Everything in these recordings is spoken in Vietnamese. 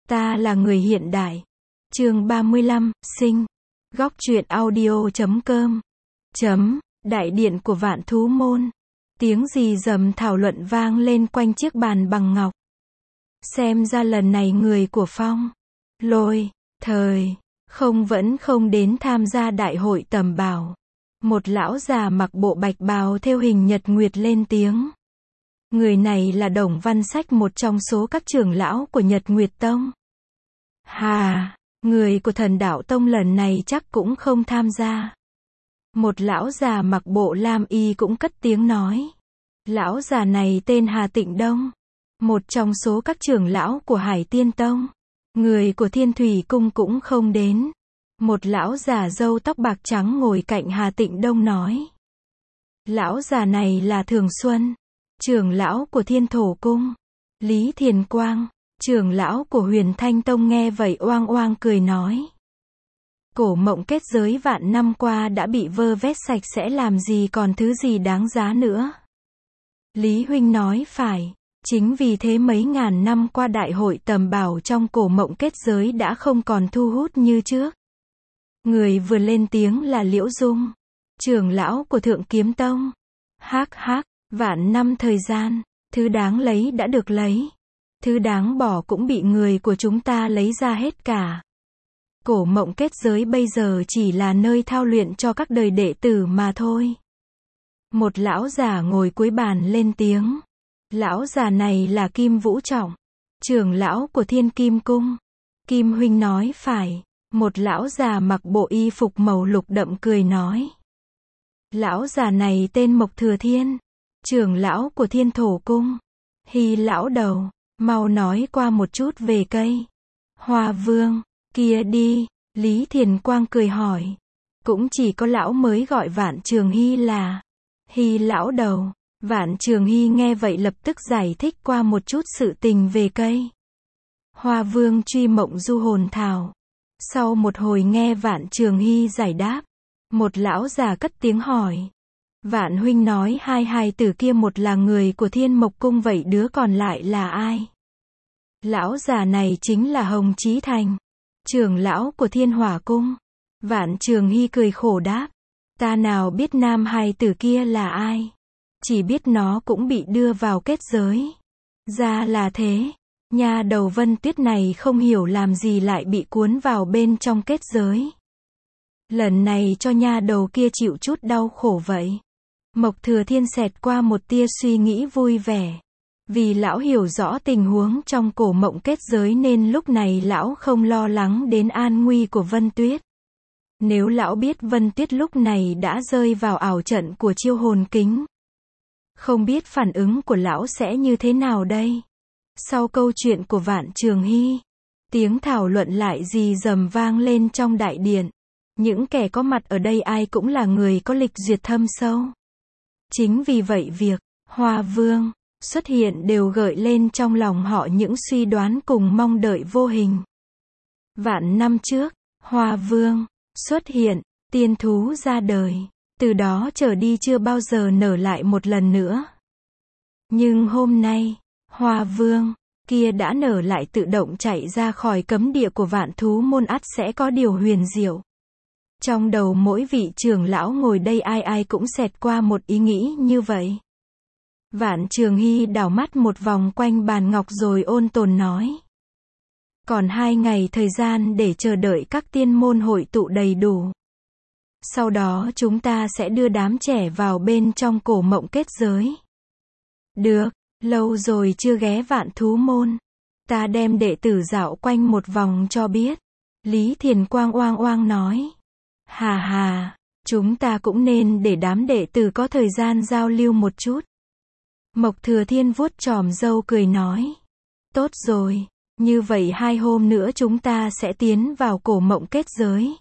Ta là người hiện đại. Chương 35, sinh. Góc truyện audio.com. Đại điện của Vạn Thú Môn. Tiếng rì rầm thảo luận vang lên quanh chiếc bàn bằng ngọc. Xem ra lần này người của Phong, Lôi, Thời, vẫn không đến tham gia đại hội tầm bảo. Một lão già mặc bộ bạch bào thêu hình nhật nguyệt lên tiếng. Người này là Đồng Văn Sách, một trong số các trưởng lão của Nhật Nguyệt Tông. Hà, người của Thần Đạo Tông lần này chắc cũng không tham gia. Một lão già mặc bộ lam y cũng cất tiếng nói. Lão già này tên Hà Tịnh Đông, một trong số các trưởng lão của Hải Tiên Tông. Người của Thiên Thủy Cung cũng không đến. Một lão già râu tóc bạc trắng ngồi cạnh Hà Tịnh Đông nói. Lão già này là Thường Xuân, trưởng lão của Thiên Thổ Cung. Lý Thiền Quang, trưởng lão của Huyền Thanh Tông nghe vậy oang oang cười nói. Cổ mộng kết giới vạn năm qua đã bị vơ vét sạch sẽ, làm gì còn thứ gì đáng giá nữa. Lý huynh nói phải, chính vì thế mấy ngàn năm qua đại hội tầm bảo trong cổ mộng kết giới đã không còn thu hút như trước. Người vừa lên tiếng là Liễu Dung, trưởng lão của Thượng Kiếm Tông. Hắc, vạn năm thời gian, thứ đáng lấy đã được lấy. Thứ đáng bỏ cũng bị người của chúng ta lấy ra hết cả. Cổ mộng kết giới bây giờ chỉ là nơi thao luyện cho các đời đệ tử mà thôi. Một lão già ngồi cuối bàn lên tiếng. Lão già này là Kim Vũ Trọng, trưởng lão của Thiên Kim Cung. Kim huynh nói phải. Một lão già mặc bộ y phục màu lục đậm cười nói. Lão già này tên Mộc Thừa Thiên, trưởng lão của Thiên Thổ Cung. Hy lão đầu, mau nói qua một chút về cây Hoa Vương kia đi. Lý Thiền Quang cười hỏi. Cũng chỉ có lão mới gọi Vạn Trường Hy là Hy lão đầu. Vạn Trường Hy nghe vậy lập tức giải thích qua một chút sự tình về cây Hoa Vương truy mộng du hồn thảo. Sau một hồi nghe Vạn Trường Hy giải đáp, một lão già cất tiếng hỏi. Vạn huynh nói hai hài tử kia một là người của Thiên Mộc Cung, vậy đứa còn lại là ai? Lão già này chính là Hồng Chí Thành, trưởng lão của Thiên Hỏa Cung. Vạn Trường Hy cười khổ đáp. Ta nào biết nam hài tử kia là ai? Chỉ biết nó cũng bị đưa vào kết giới. Ra là thế. Nha đầu Vân Tuyết này không hiểu làm gì lại bị cuốn vào bên trong kết giới. Lần này cho nha đầu kia chịu chút đau khổ vậy. Mộc Thừa Thiên xẹt qua một tia suy nghĩ vui vẻ. Vì lão hiểu rõ tình huống trong cổ mộng kết giới nên lúc này lão không lo lắng đến an nguy của Vân Tuyết. Nếu lão biết Vân Tuyết lúc này đã rơi vào ảo trận của chiêu hồn kính, không biết phản ứng của lão sẽ như thế nào đây? Sau câu chuyện của Vạn Trường Hy, tiếng thảo luận lại rì rầm vang lên trong đại điện. Những kẻ có mặt ở đây ai cũng là người có lịch duyệt thâm sâu. Chính vì vậy việc Hoa Vương xuất hiện đều gợi lên trong lòng họ những suy đoán cùng mong đợi vô hình. Vạn năm trước, Hoa Vương xuất hiện, tiên thú ra đời, từ đó trở đi chưa bao giờ nở lại một lần nữa. Nhưng hôm nay, Hoa Vương kia đã nở lại, tự động chạy ra khỏi cấm địa của Vạn Thú Môn, ắt sẽ có điều huyền diệu. Trong đầu mỗi vị trưởng lão ngồi đây ai ai cũng xẹt qua một ý nghĩ như vậy. Vạn Trường Hy đảo mắt một vòng quanh bàn ngọc rồi ôn tồn nói. Còn 2 ngày thời gian để chờ đợi các tiên môn hội tụ đầy đủ. Sau đó chúng ta sẽ đưa đám trẻ vào bên trong cổ mộng kết giới. Được, lâu rồi chưa ghé Vạn Thú Môn. Ta đem đệ tử dạo quanh một vòng cho biết. Lý Thiền Quang oang oang nói. Hà, chúng ta cũng nên để đám đệ tử có thời gian giao lưu một chút. Mộc Thừa Thiên vuốt chòm râu cười nói. Tốt rồi, như vậy 2 hôm nữa chúng ta sẽ tiến vào cổ mộng kết giới.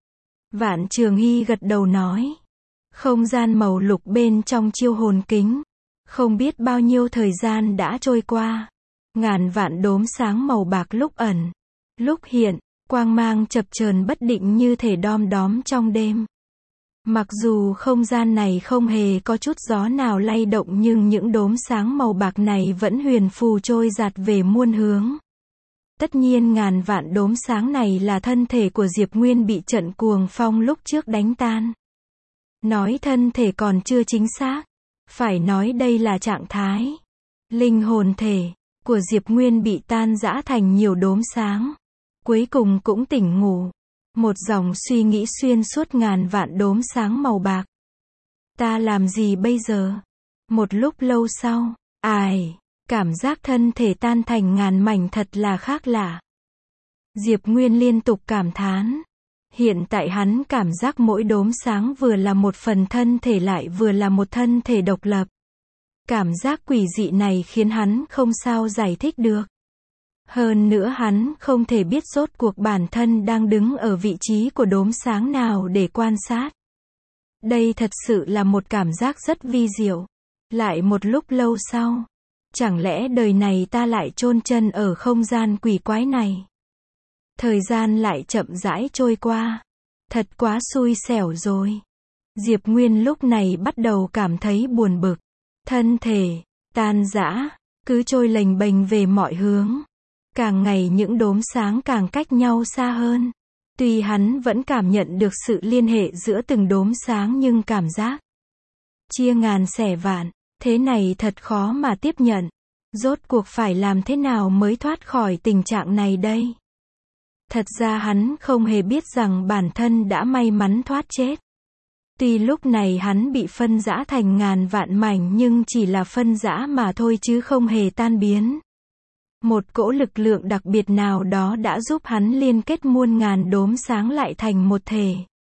Vạn Trường Hy gật đầu nói. Không gian màu lục bên trong chiêu hồn kính. Không biết bao nhiêu thời gian đã trôi qua. Ngàn vạn đốm sáng màu bạc lúc ẩn, lúc hiện, quang mang chập chờn bất định như thể đom đóm trong đêm. Mặc dù không gian này không hề có chút gió nào lay động nhưng những đốm sáng màu bạc này vẫn huyền phù trôi dạt về muôn hướng. Tất nhiên ngàn vạn đốm sáng này là thân thể của Diệp Nguyên bị trận cuồng phong lúc trước đánh tan. Nói thân thể còn chưa chính xác. Phải nói đây là trạng thái. Linh hồn thể của Diệp Nguyên bị tan rã thành nhiều đốm sáng. Cuối cùng cũng tỉnh ngủ. Một dòng suy nghĩ xuyên suốt ngàn vạn đốm sáng màu bạc. Ta làm gì bây giờ? Một lúc lâu sau, cảm giác thân thể tan thành ngàn mảnh thật là khác lạ. Diệp Nguyên liên tục cảm thán. Hiện tại hắn cảm giác mỗi đốm sáng vừa là một phần thân thể lại vừa là một thân thể độc lập. Cảm giác quỷ dị này khiến hắn không sao giải thích được. Hơn nữa hắn không thể biết rốt cuộc bản thân đang đứng ở vị trí của đốm sáng nào để quan sát. Đây thật sự là một cảm giác rất vi diệu. Lại một lúc lâu sau, chẳng lẽ đời này ta lại chôn chân ở không gian quỷ quái này? Thời gian lại chậm rãi trôi qua. Thật quá xui xẻo rồi. Diệp Nguyên lúc này bắt đầu cảm thấy buồn bực. Thân thể tan rã, cứ trôi lềnh bềnh về mọi hướng. Càng ngày những đốm sáng càng cách nhau xa hơn. Tuy hắn vẫn cảm nhận được sự liên hệ giữa từng đốm sáng nhưng cảm giác chia ngàn xẻ vạn, thế này thật khó mà tiếp nhận. Rốt cuộc phải làm thế nào mới thoát khỏi tình trạng này đây? Thật ra hắn không hề biết rằng bản thân đã may mắn thoát chết. Tuy lúc này hắn bị phân rã thành ngàn vạn mảnh nhưng chỉ là phân rã mà thôi chứ không hề tan biến. Một cỗ lực lượng đặc biệt nào đó đã giúp hắn liên kết muôn ngàn đốm sáng lại thành một thể.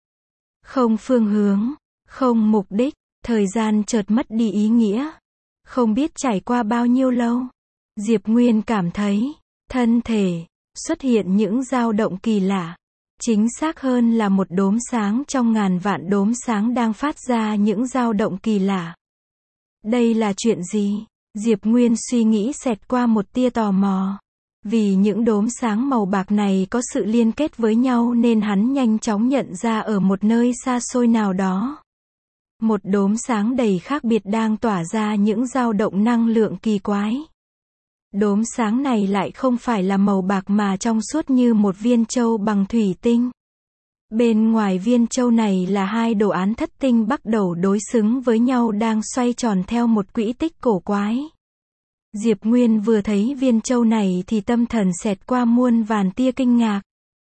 Không phương hướng, không mục đích, thời gian chợt mất đi ý nghĩa. Không biết trải qua bao nhiêu lâu, Diệp Nguyên cảm thấy thân thể xuất hiện những dao động kỳ lạ. Chính xác hơn là một đốm sáng trong ngàn vạn đốm sáng đang phát ra những dao động kỳ lạ. Đây là chuyện gì? Diệp Nguyên suy nghĩ xẹt qua một tia tò mò. Vì những đốm sáng màu bạc này có sự liên kết với nhau nên hắn nhanh chóng nhận ra ở một nơi xa xôi nào đó. Một đốm sáng đầy khác biệt đang tỏa ra những dao động năng lượng kỳ quái. Đốm sáng này lại không phải là màu bạc mà trong suốt như một viên châu bằng thủy tinh. Bên ngoài viên châu này là hai đồ án thất tinh bắt đầu đối xứng với nhau đang xoay tròn theo một quỹ tích cổ quái. Diệp Nguyên vừa thấy viên châu này thì tâm thần xẹt qua muôn vàn tia kinh ngạc.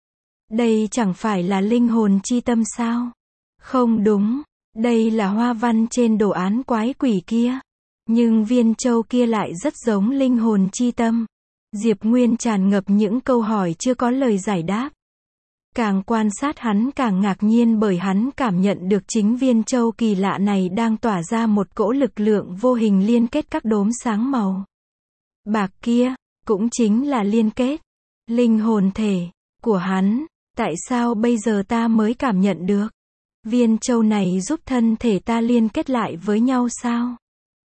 Đây chẳng phải là linh hồn chi tâm sao? Không đúng, đây là hoa văn trên đồ án quái quỷ kia. Nhưng viên châu kia lại rất giống linh hồn chi tâm. Diệp Nguyên tràn ngập những câu hỏi chưa có lời giải đáp. Càng quan sát hắn càng ngạc nhiên bởi hắn cảm nhận được chính viên châu kỳ lạ này đang tỏa ra một cỗ lực lượng vô hình liên kết các đốm sáng màu bạc kia, cũng chính là liên kết linh hồn thể của hắn. Tại sao bây giờ ta mới cảm nhận được? Viên châu này giúp thân thể ta liên kết lại với nhau sao?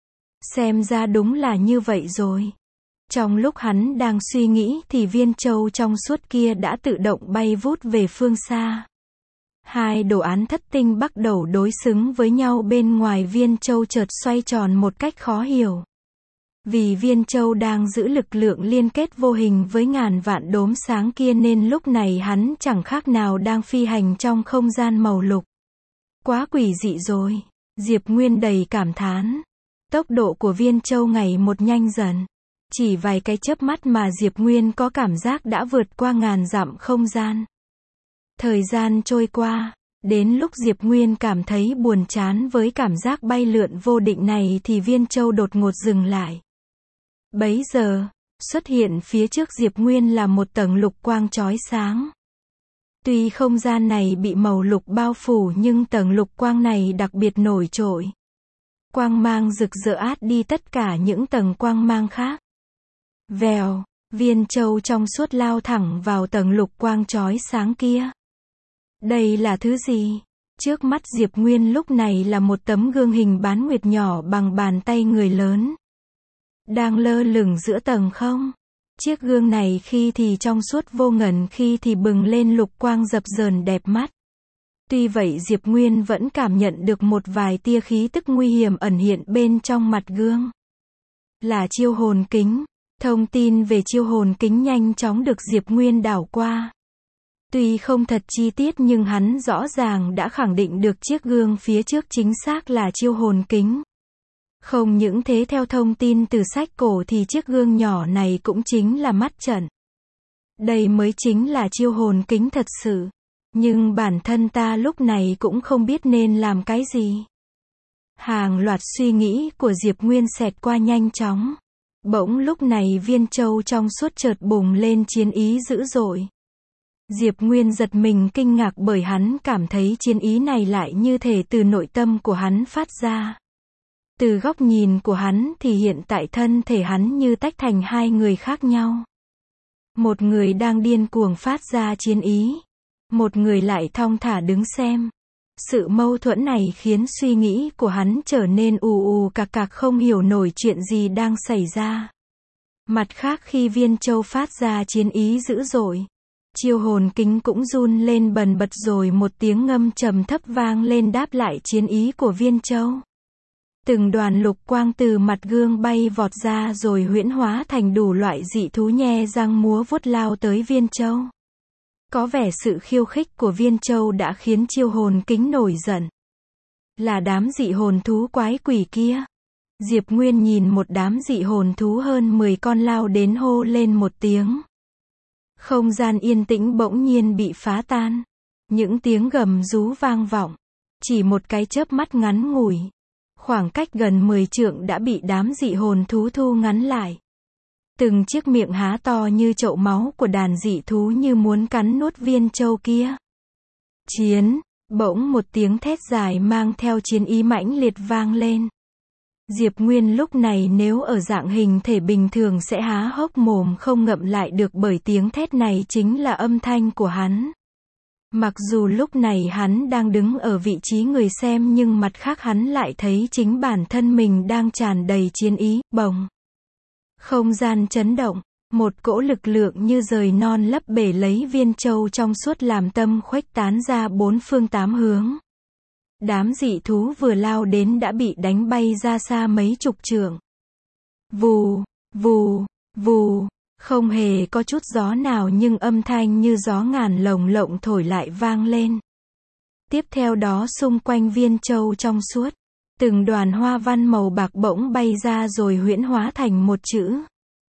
Xem ra đúng là như vậy rồi. Trong lúc hắn đang suy nghĩ thì viên châu trong suốt kia đã tự động bay vút về phương xa. Hai đồ án thất tinh bắt đầu đối xứng với nhau bên ngoài viên châu chợt xoay tròn một cách khó hiểu. Vì viên châu đang giữ lực lượng liên kết vô hình với ngàn vạn đốm sáng kia nên lúc này hắn chẳng khác nào đang phi hành trong không gian màu lục. Quá quỷ dị rồi. Diệp Nguyên đầy cảm thán. Tốc độ của viên châu ngày một nhanh dần. Chỉ vài cái chớp mắt mà Diệp Nguyên có cảm giác đã vượt qua ngàn dặm không gian. Thời gian trôi qua, đến lúc Diệp Nguyên cảm thấy buồn chán với cảm giác bay lượn vô định này thì viên châu đột ngột dừng lại. Bấy giờ, xuất hiện phía trước Diệp Nguyên là một tầng lục quang chói sáng. Tuy không gian này bị màu lục bao phủ nhưng tầng lục quang này đặc biệt nổi trội. Quang mang rực rỡ át đi tất cả những tầng quang mang khác. Vèo, viên châu trong suốt lao thẳng vào tầng lục quang chói sáng kia. Đây là thứ gì? Trước mắt Diệp Nguyên lúc này là một tấm gương hình bán nguyệt nhỏ bằng bàn tay người lớn. Đang lơ lửng giữa tầng không. Chiếc gương này khi thì trong suốt vô ngần khi thì bừng lên lục quang dập dờn đẹp mắt. Tuy vậy Diệp Nguyên vẫn cảm nhận được một vài tia khí tức nguy hiểm ẩn hiện bên trong mặt gương. Là chiêu hồn kính. Thông tin về chiêu hồn kính nhanh chóng được Diệp Nguyên đảo qua. Tuy không thật chi tiết nhưng hắn rõ ràng đã khẳng định được chiếc gương phía trước chính xác là chiêu hồn kính. Không những thế, theo thông tin từ sách cổ thì chiếc gương nhỏ này cũng chính là mắt trận. Đây mới chính là chiêu hồn kính thật sự. Nhưng bản thân ta lúc này cũng không biết nên làm cái gì. Hàng loạt suy nghĩ của Diệp Nguyên xẹt qua nhanh chóng. Bỗng lúc này viên châu trong suốt chợt bùng lên chiến ý dữ dội. Diệp Nguyên giật mình kinh ngạc bởi hắn cảm thấy chiến ý này lại như thể từ nội tâm của hắn phát ra. Từ góc nhìn của hắn thì hiện tại thân thể hắn như tách thành hai người khác nhau. Một người đang điên cuồng phát ra chiến ý. Một người lại thong thả đứng xem. Sự mâu thuẫn này khiến suy nghĩ của hắn trở nên ù ù cạc cạc, không hiểu nổi chuyện gì đang xảy ra. Mặt khác, khi viên châu phát ra chiến ý dữ dội, chiêu hồn kính cũng run lên bần bật, rồi một tiếng ngâm trầm thấp vang lên đáp lại chiến ý của viên châu. Từng đoàn lục quang từ mặt gương bay vọt ra rồi huyễn hóa thành đủ loại dị thú nhe răng múa vuốt lao tới viên châu. Có vẻ sự khiêu khích của viên châu đã khiến chiêu hồn kính nổi giận. Là đám dị hồn thú quái quỷ kia. Diệp Nguyên nhìn một đám dị hồn thú hơn 10 con lao đến hô lên một tiếng. Không gian yên tĩnh bỗng nhiên bị phá tan. Những tiếng gầm rú vang vọng. Chỉ một cái chớp mắt ngắn ngủi. Khoảng cách gần 10 trượng đã bị đám dị hồn thú thu ngắn lại. Từng chiếc miệng há to như chậu máu của đàn dị thú như muốn cắn nuốt viên châu kia. Chiến! Bỗng một tiếng thét dài mang theo chiến ý mãnh liệt vang lên. Diệp Nguyên lúc này nếu ở dạng hình thể bình thường sẽ há hốc mồm không ngậm lại được, bởi tiếng thét này chính là âm thanh của hắn. Mặc dù lúc này hắn đang đứng ở vị trí người xem nhưng mặt khác hắn lại thấy chính bản thân mình đang tràn đầy chiến ý, bồng. Không gian chấn động, một cỗ lực lượng như rời non lấp bể lấy viên châu trong suốt làm tâm khuếch tán ra bốn phương tám hướng. Đám dị thú vừa lao đến đã bị đánh bay ra xa mấy chục trượng. Vù, vù, vù, không hề có chút gió nào nhưng âm thanh như gió ngàn lồng lộng thổi lại vang lên. Tiếp theo đó xung quanh viên châu trong suốt, từng đoàn hoa văn màu bạc bỗng bay ra rồi huyễn hóa thành một chữ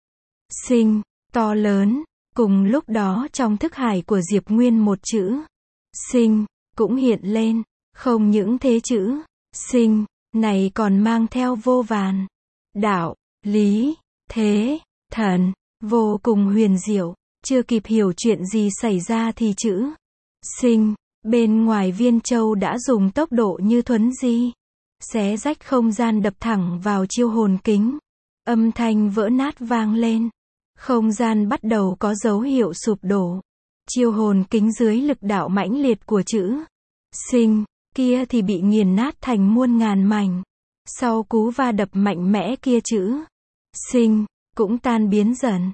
sinh, to lớn. Cùng lúc đó trong thức hải của Diệp Nguyên một chữ sinh cũng hiện lên. Không những thế, chữ sinh này còn mang theo vô vàn đạo, lý, thế, thần, vô cùng huyền diệu. Chưa kịp hiểu chuyện gì xảy ra thì chữ sinh bên ngoài viên châu đã dùng tốc độ như thuấn di, xé rách không gian đập thẳng vào chiêu hồn kính. Âm thanh vỡ nát vang lên. Không gian bắt đầu có dấu hiệu sụp đổ. Chiêu hồn kính dưới lực đạo mãnh liệt của chữ sinh kia thì bị nghiền nát thành muôn ngàn mảnh. Sau cú va đập mạnh mẽ kia, chữ sinh cũng tan biến dần.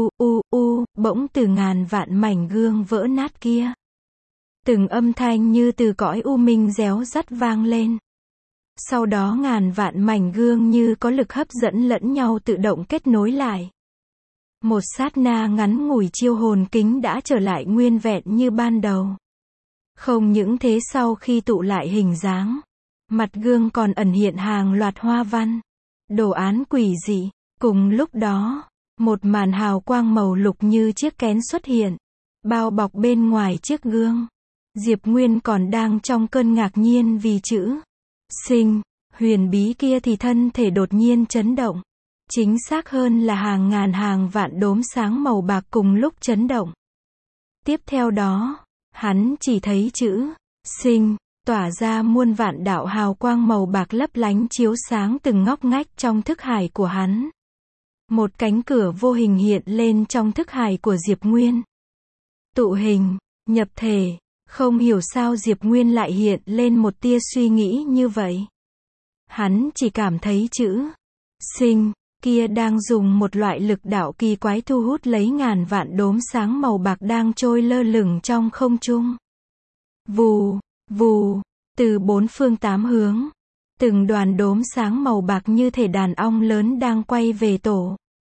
Bỗng từ ngàn vạn mảnh gương vỡ nát kia, từng âm thanh như từ cõi u minh réo rắt vang lên. Sau đó ngàn vạn mảnh gương như có lực hấp dẫn lẫn nhau tự động kết nối lại. Một sát na ngắn ngủi, chiêu hồn kính đã trở lại nguyên vẹn như ban đầu. Không những thế, sau khi tụ lại hình dáng, mặt gương còn ẩn hiện hàng loạt hoa văn, đồ án quỷ dị. Cùng lúc đó, một màn hào quang màu lục như chiếc kén xuất hiện, bao bọc bên ngoài chiếc gương. Diệp Nguyên còn đang trong cơn ngạc nhiên vì chữ sinh huyền bí kia thì thân thể đột nhiên chấn động. Chính xác hơn là hàng ngàn hàng vạn đốm sáng màu bạc cùng lúc chấn động. Tiếp theo đó, hắn chỉ thấy chữ sinh tỏa ra muôn vạn đạo hào quang màu bạc lấp lánh chiếu sáng từng ngóc ngách trong thức hải của hắn. Một cánh cửa vô hình hiện lên trong thức hải của Diệp Nguyên. Tụ hình, nhập thể. Không hiểu sao Diệp Nguyên lại hiện lên một tia suy nghĩ như vậy. Hắn chỉ cảm thấy chữ sinh kia đang dùng một loại lực đạo kỳ quái thu hút lấy ngàn vạn đốm sáng màu bạc đang trôi lơ lửng trong không trung. Vù, vù, từ bốn phương tám hướng, từng đoàn đốm sáng màu bạc như thể đàn ong lớn đang quay về tổ.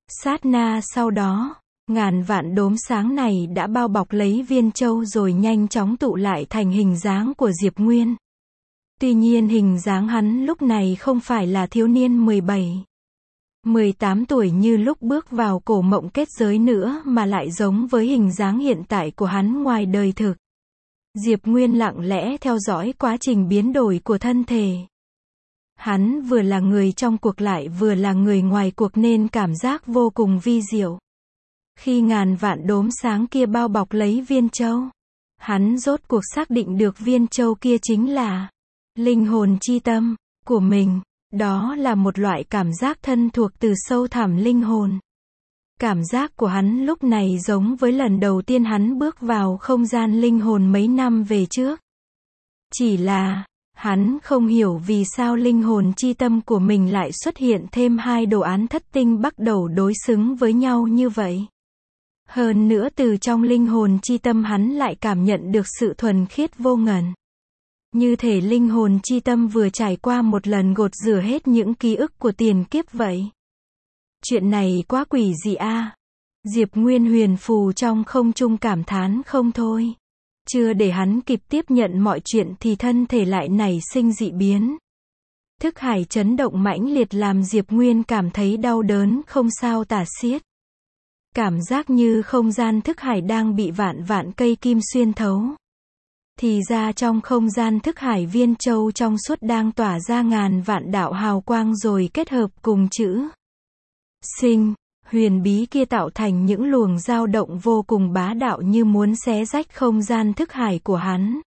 Sát na sau đó, ngàn vạn đốm sáng này đã bao bọc lấy Viên Châu rồi nhanh chóng tụ lại thành hình dáng của Diệp Nguyên. Tuy nhiên hình dáng hắn lúc này không phải là thiếu niên 17, 18 tuổi như lúc bước vào cổ mộng kết giới nữa mà lại giống với hình dáng hiện tại của hắn ngoài đời thực. Diệp Nguyên lặng lẽ theo dõi quá trình biến đổi của thân thể. Hắn vừa là người trong cuộc lại vừa là người ngoài cuộc nên cảm giác vô cùng vi diệu. Khi ngàn vạn đốm sáng kia bao bọc lấy Viên Châu, hắn rốt cuộc xác định được Viên Châu kia chính là linh hồn chi tâm của mình. Đó là một loại cảm giác thân thuộc từ sâu thẳm linh hồn. Cảm giác của hắn lúc này giống với lần đầu tiên hắn bước vào không gian linh hồn mấy năm về trước. Chỉ là, hắn không hiểu vì sao linh hồn chi tâm của mình lại xuất hiện thêm hai đồ án thất tinh bắt đầu đối xứng với nhau như vậy. Hơn nữa từ trong linh hồn chi tâm hắn lại cảm nhận được sự thuần khiết vô ngần. Như thể linh hồn chi tâm vừa trải qua một lần gột rửa hết những ký ức của tiền kiếp vậy. Chuyện này quá quỷ dị a. Diệp Nguyên huyền phù trong không trung cảm thán không thôi. Chưa để hắn kịp tiếp nhận mọi chuyện thì thân thể lại nảy sinh dị biến. Thức hải chấn động mãnh liệt làm Diệp Nguyên cảm thấy đau đớn không sao tả xiết. Cảm giác như không gian thức hải đang bị vạn vạn cây kim xuyên thấu. Thì ra trong không gian thức hải Viên Châu trong suốt đang tỏa ra ngàn vạn đạo hào quang rồi kết hợp cùng chữ sinh, huyền bí kia tạo thành những luồng dao động vô cùng bá đạo như muốn xé rách không gian thức hải của hắn.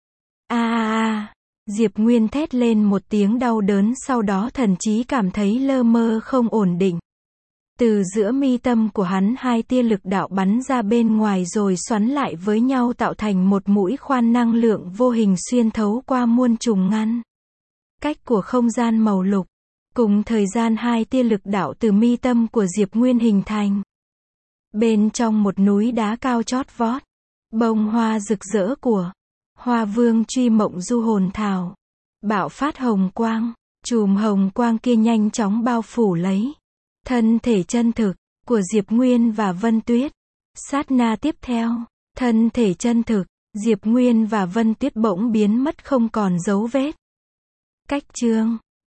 Diệp Nguyên thét lên một tiếng đau đớn sau đó thần trí cảm thấy lơ mơ không ổn định. Từ giữa mi tâm của hắn hai tia lực đạo bắn ra bên ngoài rồi xoắn lại với nhau tạo thành một mũi khoan năng lượng vô hình xuyên thấu qua muôn trùng ngăn cách của không gian màu lục. Cùng thời gian hai tia lực đạo từ mi tâm của Diệp Nguyên hình thành. Bên trong một núi đá cao chót vót, bông hoa rực rỡ của Hoa Vương Truy Mộng Du Hồn Thảo bạo phát hồng quang, chùm hồng quang kia nhanh chóng bao phủ lấy thân thể chân thực của Diệp Nguyên và Vân Tuyết. Sát na tiếp theo, thân thể chân thực, Diệp Nguyên và Vân Tuyết bỗng biến mất không còn dấu vết. Cách chương